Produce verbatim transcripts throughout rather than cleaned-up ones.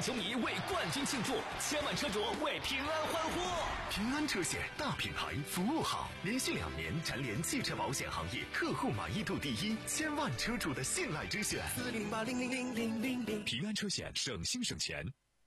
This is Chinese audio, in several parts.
球迷为冠军庆祝，千万车主为平安欢呼。 平安车险大品牌，服务好，连续两年蝉联汽车保险行业客户满意度第一，千万车主的信赖之选。 四零八零零零零零零， 平安车险，省心省钱。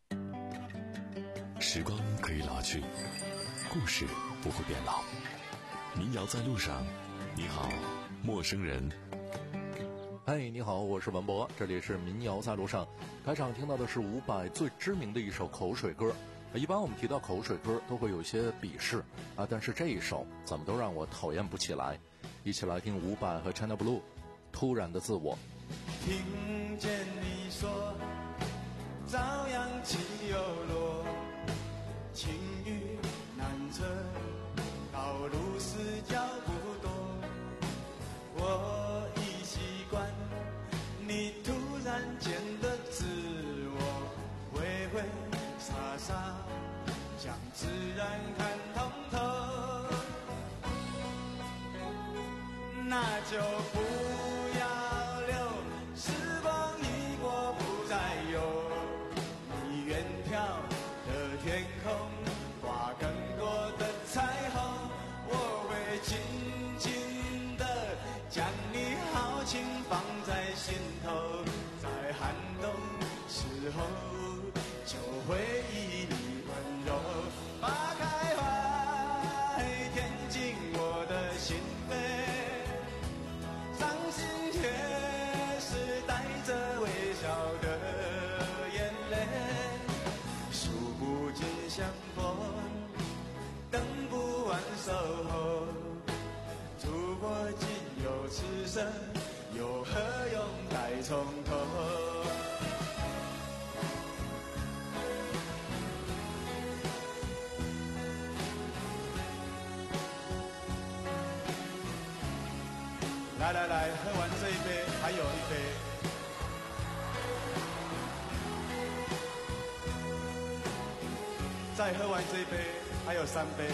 时光可以老去，故事不会变老。民谣在路上，你好，陌生人。 嗨，你好，我是文博，这里是民谣在路上。开场听到的是伍佰最知名的一首口水歌。一般我们提到口水歌都会有一些鄙视啊，但是这一首怎么都让我讨厌不起来。一起来听伍佰和 China Blue 突然的自我。 听见你说朝阳起又落，晴雨难测，道路是脚不多，我已习惯你突然间的自我，挥挥洒洒将自然看通透，那就不要留时光一过不再有，你远眺的天空挂更多的彩虹，我会紧紧地将你豪情放在心头，在寒冬时候就会以你温柔花开怀，填进我的心扉，伤心却是带着微笑的眼泪，数不尽相逢，等不完守候，如果仅有此生，又何用再从头。来来来，喝完这一杯，还有一杯。再喝完这一杯，还有三杯。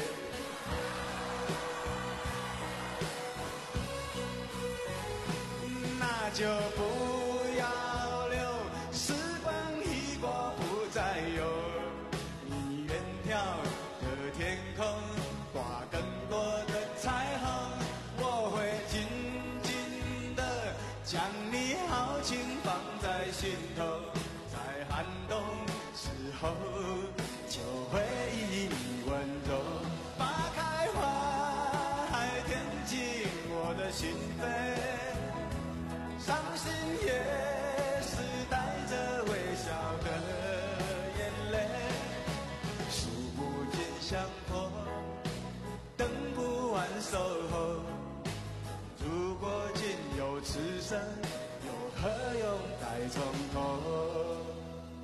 那就不要留时光一过不再有，你远眺的天空挂更多的彩虹，我会紧紧地将你豪情放在心头，在寒冬时候就会以你温柔花开怀，填进我的心扉，伤心也是带着微笑的眼泪，数不尽相逢，等不完守候，如果仅有此生，又何用再从头。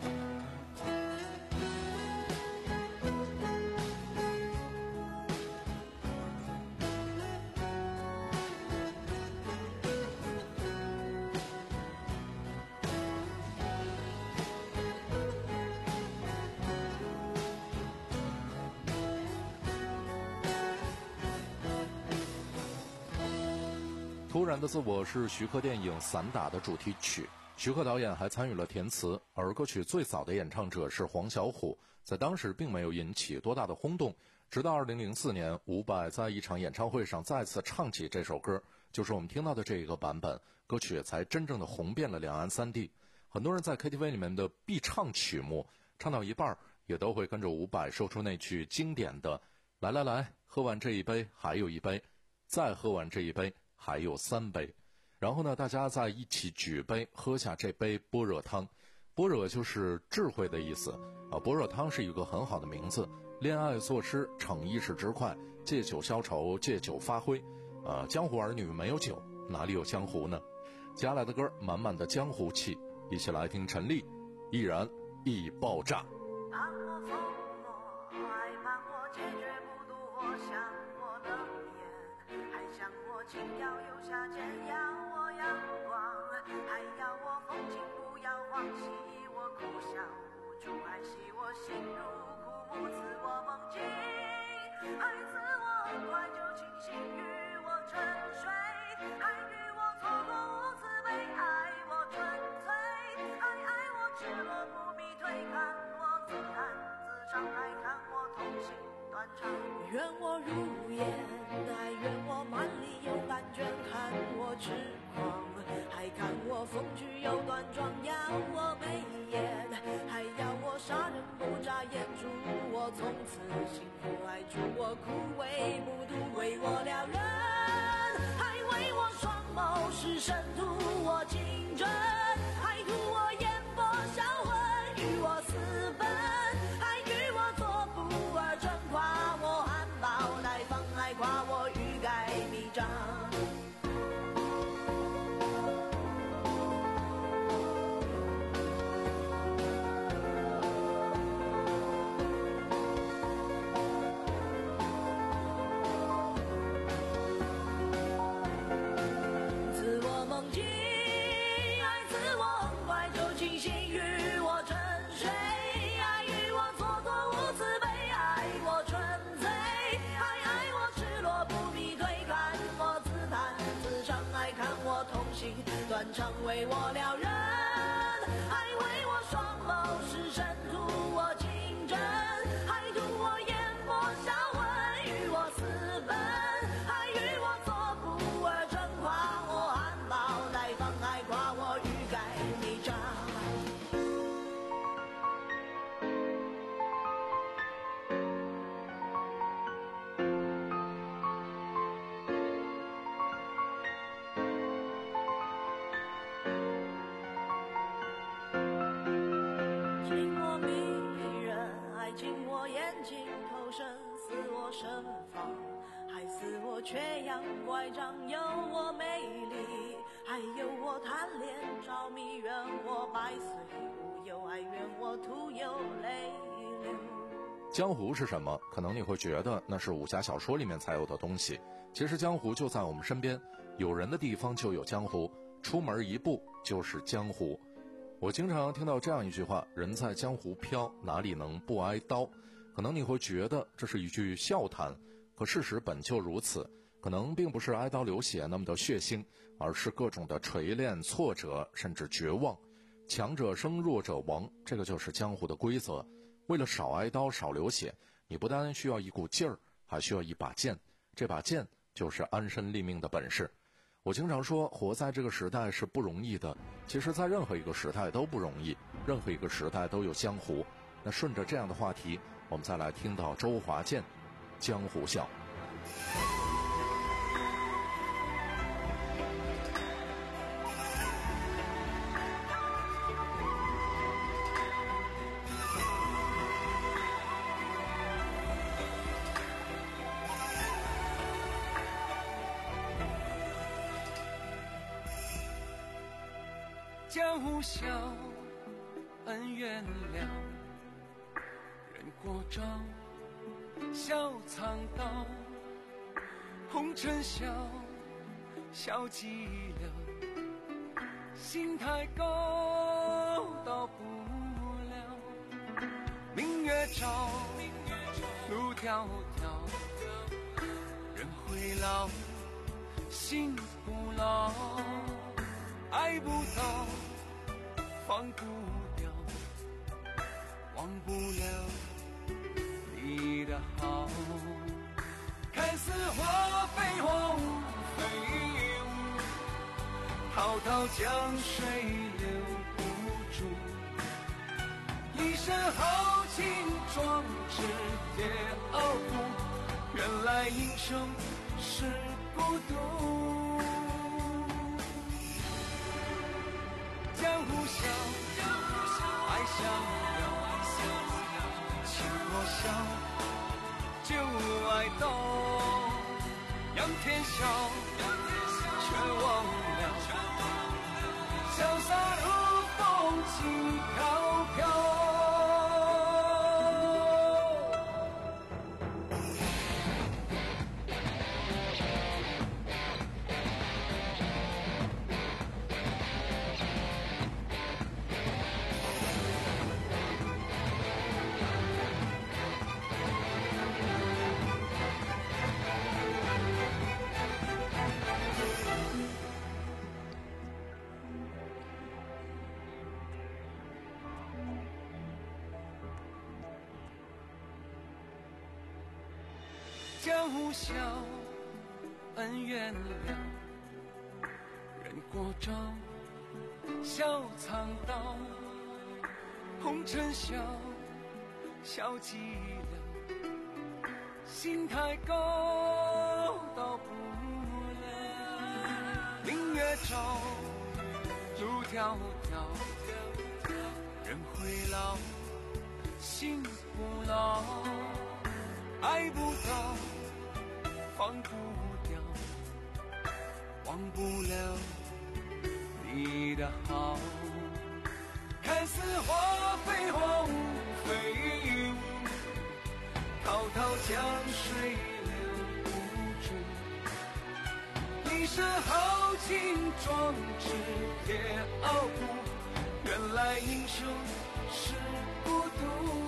突然的自我是徐克电影《散打》的主题曲，徐克导演还参与了填词，而歌曲最早的演唱者是黄小琥，在当时并没有引起多大的轰动，直到二零零四年伍佰在一场演唱会上再次唱起这首歌，就是我们听到的这一个版本，歌曲才真正的红遍了两岸三地。很多人在 K T V 里面的必唱曲目，唱到一半也都会跟着伍佰说出那句经典的来来来，喝完这一杯还有一杯，再喝完这一杯还有三杯，然后呢，大家再一起举杯喝下这杯般若汤。般若就是智慧的意思啊，般若汤是一个很好的名字。恋爱作诗，逞一时之快，借酒消愁，借酒发挥。啊，江湖儿女没有酒，哪里有江湖呢？接下来的歌满满的江湖气，一起来听陈粒，易燃易爆炸。 盼我疯魔，还盼我解决不渡，我想我的眼，还想我轻摇右下间，要我阳光，还要我风景不要忘记，我苦笑无助，还系我心如枯木，赐我梦境，还赐我怀旧清醒，与我沉睡，还与我错过无慈悲，爱我纯粹，还爱我赤裸不必对抗。 断肠。愿我如烟，还愿我满里有感觉，看我痴狂，还看我风趣又端庄，要我眉眼，还要我杀人不眨眼，祝我从此幸福，还祝我枯萎不渡，为我撩人，还为我双眸是深图我情真，还图我眼波销魂，与我私奔，还与我做不二真，夸我含苞待放，还夸我欲盖弥彰。断肠为我撩人，还为我双眸是深图我情真，还图我眼波销魂，与我私奔，还与我做不二真，夸我含苞待放，还夸我欲盖弥彰。身房，还似我缺氧乖张，有我美丽，还有我贪恋着迷，愿我百岁无忧，还愿我徒有泪流。 江湖是什么？可能你会觉得那是武侠小说里面才有的东西，其实江湖就在我们身边，有人的地方就有江湖，出门一步就是江湖。我经常听到这样一句话，人在江湖飘，哪里能不挨刀？可能你会觉得这是一句笑谈，可事实本就如此，可能并不是挨刀流血那么的血腥，而是各种的锤炼、挫折，甚至绝望。强者生，弱者亡，这个就是江湖的规则。为了少挨刀、少流血，你不单需要一股劲儿，还需要一把剑，这把剑就是安身立命的本事。我经常说，活在这个时代是不容易的，其实在任何一个时代都不容易，任何一个时代都有江湖。那顺着这样的话题，我们再来听到周华健《江湖笑》。 江湖笑，恩怨了，人过招，笑藏刀，红尘笑，笑寂寥，心太高，到不了。明月照，路迢迢，人会老，心不老，爱不到，放不掉，忘不了你的好。看似花非花，雾非雾，滔滔江水留不住。一身豪情壮志也傲骨，原来英雄是孤独。江湖笑，爱逍遥，情若笑，就爱刀。仰天笑，却忘了潇洒如风轻飘飘。 江湖笑，恩怨了，人过招，笑藏刀，红尘笑，笑寂寥，心太高，到不了。明月照，路迢迢，人会老，心不老，爱不到，放不掉，忘不了你的好。看似花飞花无飞，滔滔江水流不住。你是豪情壮志铁傲骨，原来英雄是孤独。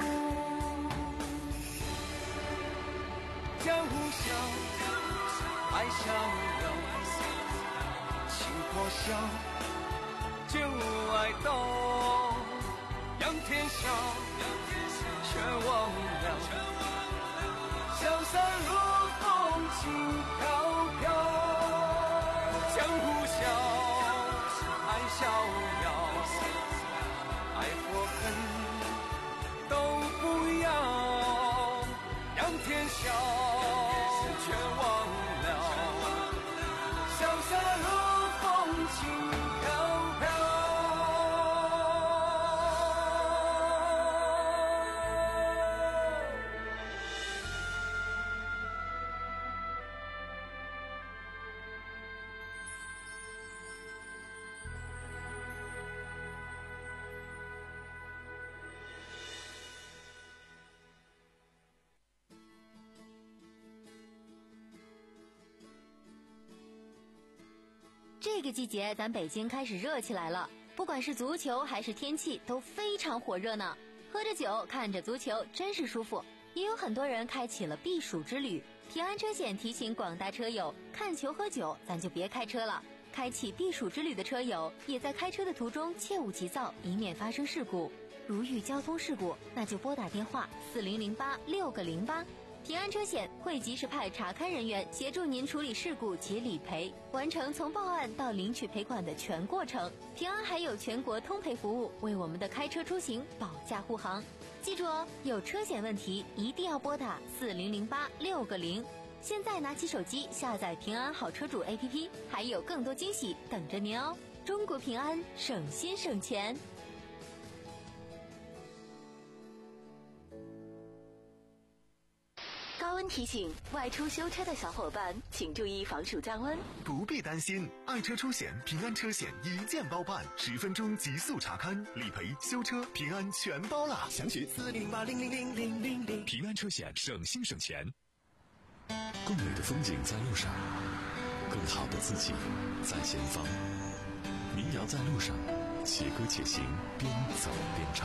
江湖笑，爱逍遥，情破晓，旧爱动，仰天笑，却忘了潇洒如风轻飘飘。江湖笑，爱逍遥，爱或恨都不要，仰天笑，却忘了潇洒如风轻飘飘。 这个季节咱北京开始热起来了，不管是足球还是天气都非常火热呢。喝着酒看着足球真是舒服。也有很多人开启了避暑之旅。平安车险提醒广大车友，看球喝酒咱就别开车了。开启避暑之旅的车友也在开车的途中切勿急躁，以免发生事故。如遇交通事故，那就拨打电话四零零八六个零八。平安车险会及时派查勘人员协助您处理事故及理赔，完成从报案到领取赔款的全过程。平安还有全国通赔服务，为我们的开车出行保驾护航。记住哦，有车险问题一定要拨打四零零八六个零。现在拿起手机下载平安好车主 A P P， 还有更多惊喜等着您哦。中国平安，省心省钱。高温提醒，外出修车的小伙伴请注意防暑降温。 不必担心，爱车出险平安车险一键包办，十分钟极速查勘、理赔、修车，平安全包啦！详询四零八零零零零零零。 平安车险，省心省钱。 更美的风景在路上，更好的自己在前方。民谣在路上，且歌且行，边走边唱。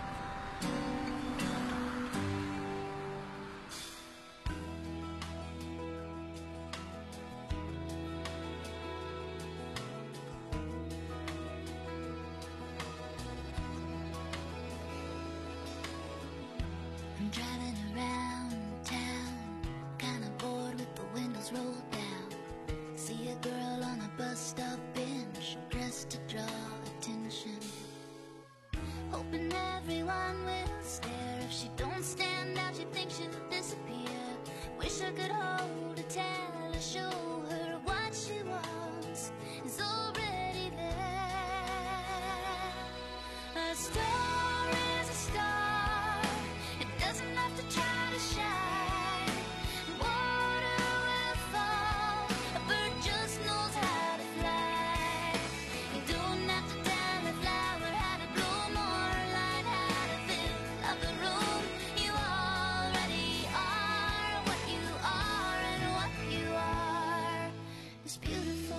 I'm driving around town, kinda bored with the windows rolled down. See a girl on a bus stop bench, dressed to draw attention. Hoping everyone will stare. If she don't stand out, she thinks she'll disappear. Wish I could hold her, tell her, show her what she wants is already there. A star is a star, it doesn't have to try to shine. Water will fall, a bird just knows how to fly. You don't have to tell a flower how to bloom or a light how to fill up the room. You already are what you are, and what you are is beautiful.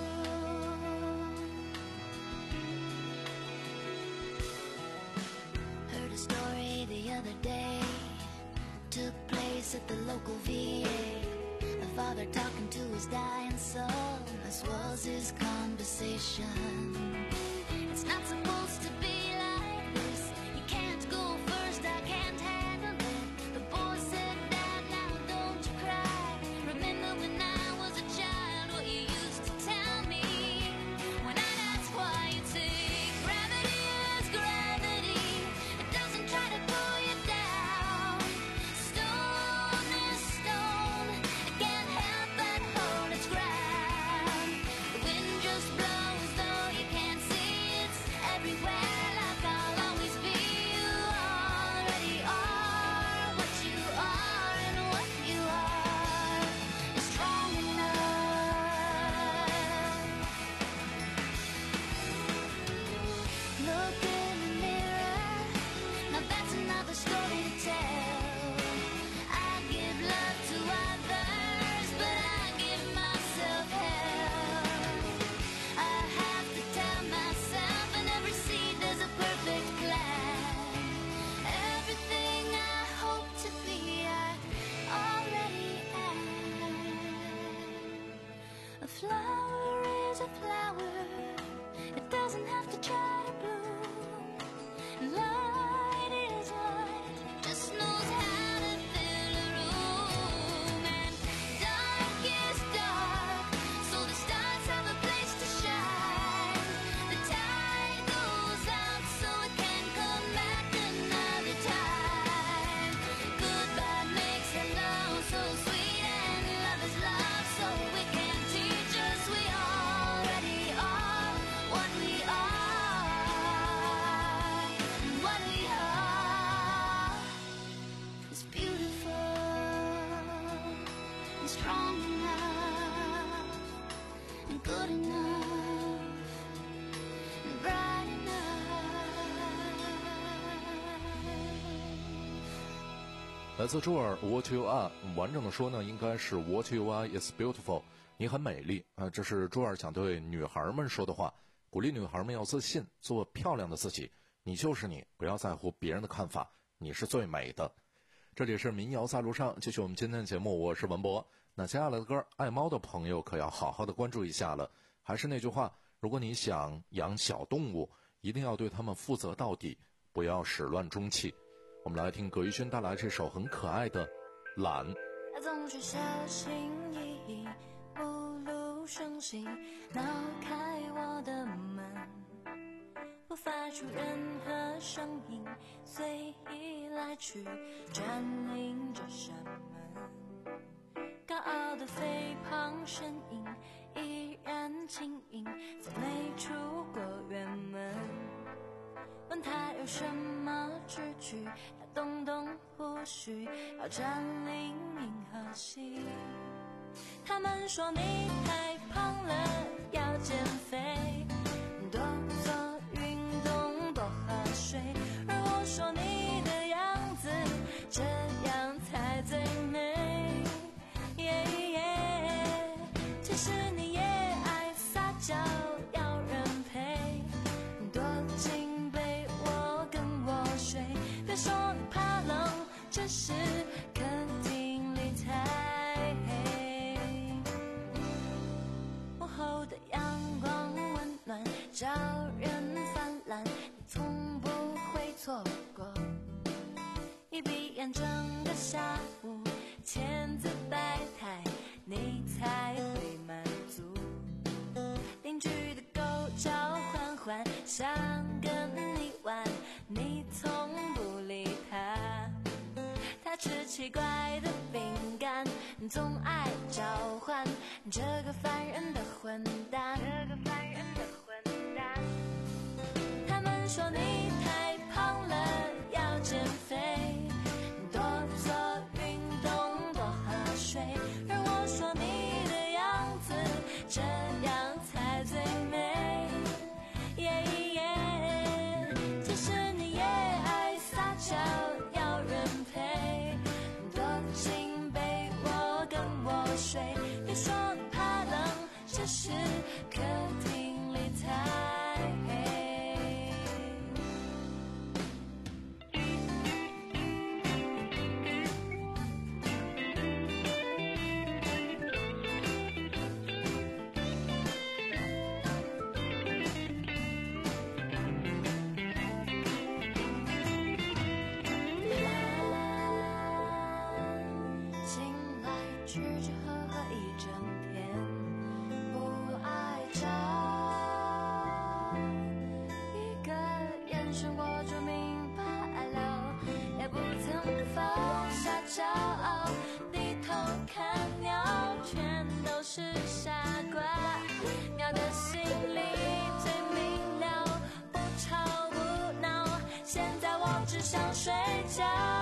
Heard a story the other day, took place at the local V A. A father talking to his dying son, this was his conversation. It's not supposed to be like this, you can't go first, I can't handle it. The boy said, Dad, now don't you cry, 来自朱尔 What you are， 完整的说呢，应该是 What you are is beautiful， 你很美丽啊，这是朱尔想对女孩们说的话，鼓励女孩们要自信，做漂亮的自己，你就是你，不要在乎别人的看法，你是最美的。这里是民谣在路上，继续我们今天的节目，我是文博。那接下来的歌，爱猫的朋友可要好好的关注一下了。还是那句话，如果你想养小动物，一定要对它们负责到底，不要始乱终弃。我们来听葛玉勋带来这首很可爱的《懒》。 他总是小心翼翼，不露声息，挠开我的门，不发出任何声音，随意来去，占领着山门。高傲的肥胖身影依然轻盈，从没出过远门。问他有什么志趣，他动动或许要占领银河系。他们说你太胖了，要减肥，多做运动，多喝水。而我说你的样子这样才最美，耶耶。其实你也爱撒娇，要人陪，多进被窝跟我睡。别说你怕冷，这是客厅里太黑。午后的阳光温暖，照人泛滥，你从不会错过。一闭眼整个下午，千姿百态，你才会满足。邻居的狗叫唤唤，想跟你玩，你从不理他。他吃奇怪的饼干，总爱召唤这个烦人的混蛋，这个烦人的混蛋。他们说你太胖了，要减肥，多做运动，多喝水。而我说你的样子这样才最美，耶耶。其实你也爱撒娇，要人陪，多进被窝跟我睡。别说你怕冷，这是客厅里太黑。醒来吃吃喝喝一整天，不爱找，一个眼神我就明白了，也不曾放下骄傲，低头看鸟，全都是傻瓜。鸟的心里最明了，不吵不闹，现在我只想睡觉。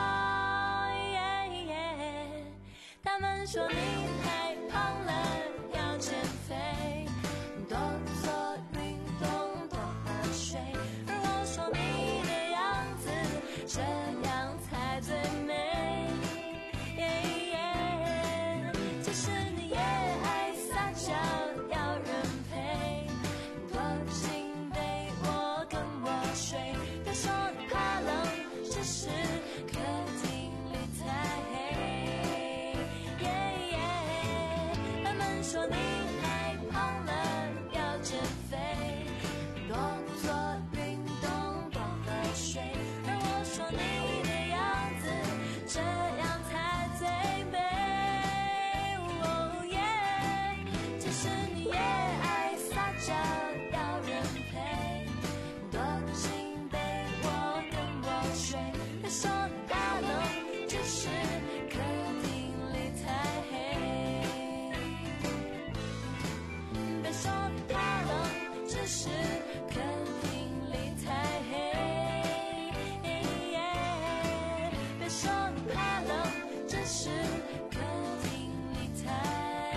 他们说你太胖了，要减肥，多做运动，多喝水。而我说你的样子这样才最美，耶耶。其实你也爱撒娇，要人陪，多进被窝跟我睡。别说你怕冷，这是客厅里太黑。说你太胖了，要减肥，多做运动，多喝水。而我说你的样子这样才最美，哦耶。其实你也爱撒娇，要人陪，多进被窝跟我睡。别说你怕冷，只是客厅里太黑。别说你怕冷，只是客厅里太黑，别说你怕冷，只是客厅里太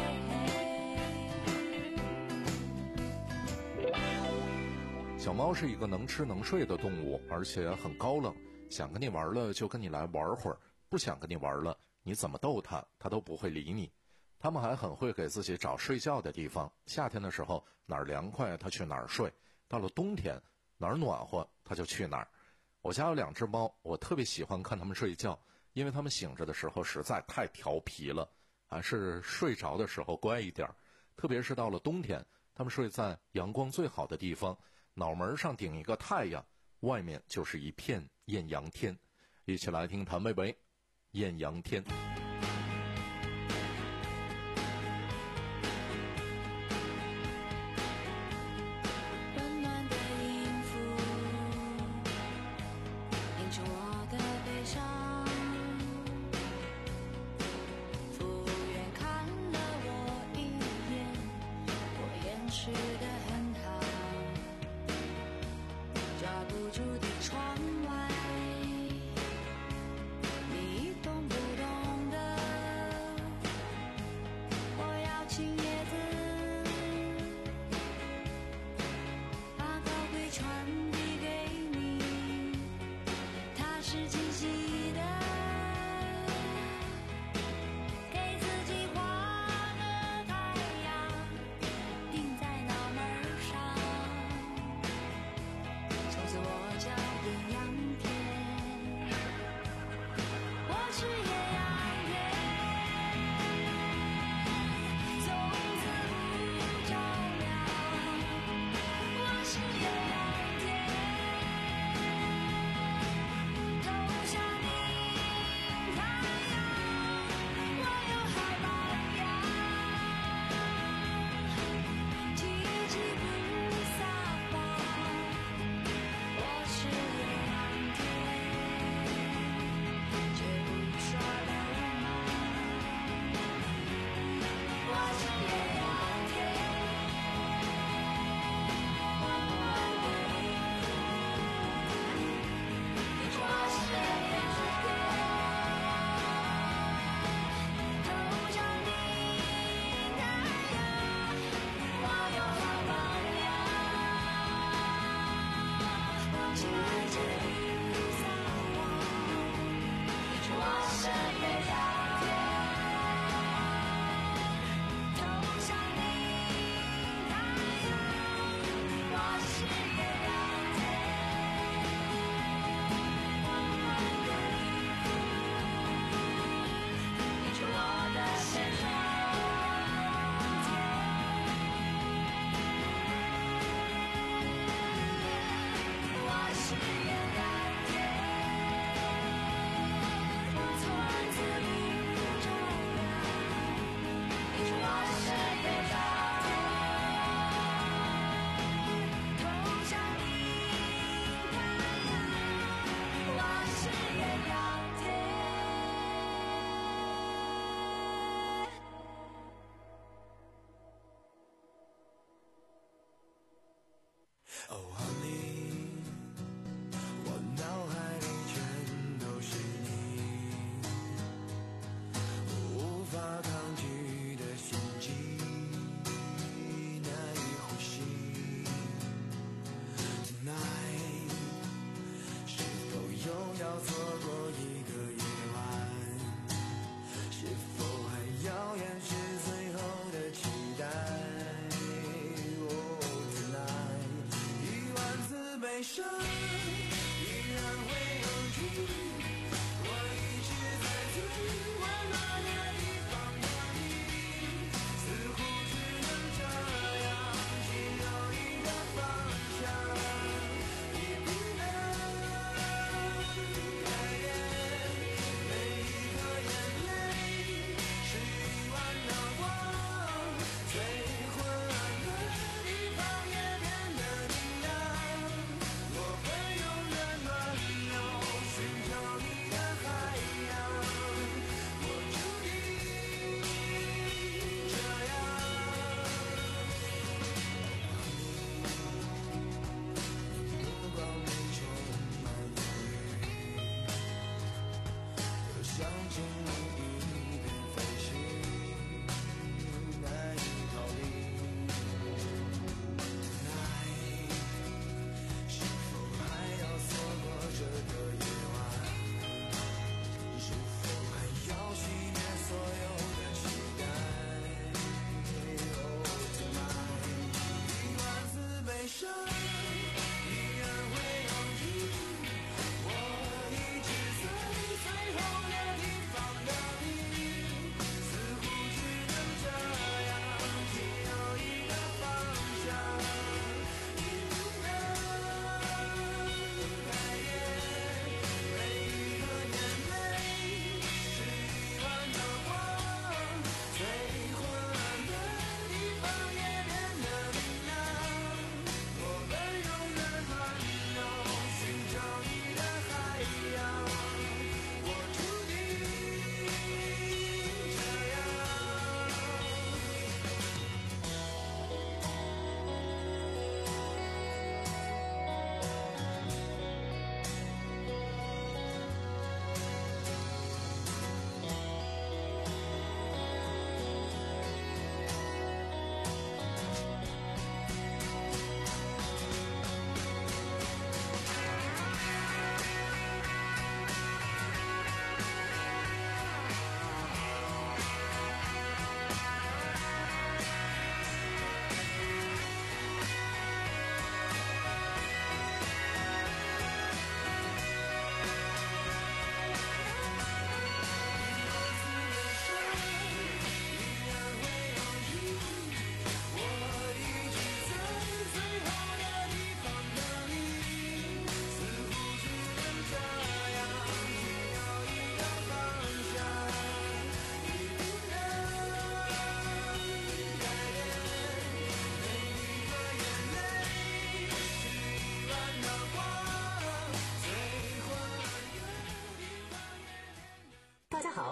黑。 小猫是一个能吃能睡的动物，而且很高冷，想跟你玩了就跟你来玩会儿， 不想跟你玩了，你怎么逗他，他都不会理你。他们还很会给自己找睡觉的地方，夏天的时候哪儿凉快他去哪儿睡，到了冬天哪儿暖和他就去哪儿。我家有两只猫，我特别喜欢看它们睡觉，因为它们醒着的时候实在太调皮了，还是睡着的时候乖一点，特别是到了冬天，它们睡在阳光最好的地方，脑门上顶一个太阳，外面就是一片艳阳天。一起来听谭维维《艳阳天》。 温暖的音符映出我的悲伤，服务员看了我一眼，我掩饰得很好，抓不住的窗外，你懂不懂的？我要请叶子把高贵传递给你，它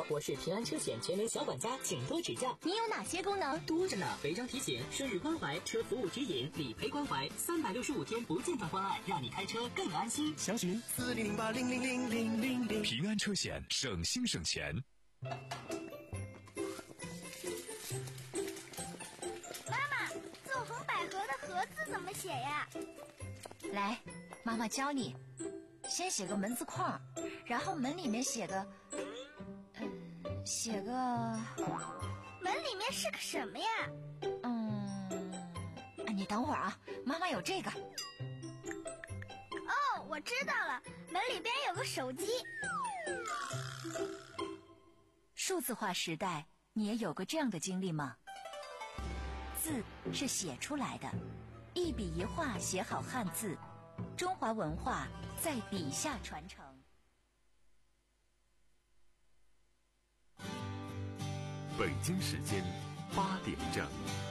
我是平安车险全能小管家，请多指教。 你有哪些功能？ 多着呢，违章提醒、顺日关怀、车服务指引、理赔关怀，三百六十五天不间断关爱，让你开车更安心。 详询四零零八零零零零零零。 平安车险，省心省钱。 妈妈，纵横捭阖的阖字怎么写呀？ 来，妈妈教你。先写个门字框，然后门里面写个，嗯，写个。 门里面是个什么呀？ 嗯，你等会儿啊，妈妈有这个。 哦，我知道了，门里边有个手机。 数字化时代，你也有过这样的经历吗？字是写出来的，一笔一画写好汉字，中华文化在笔下传承。 北京时间八点整。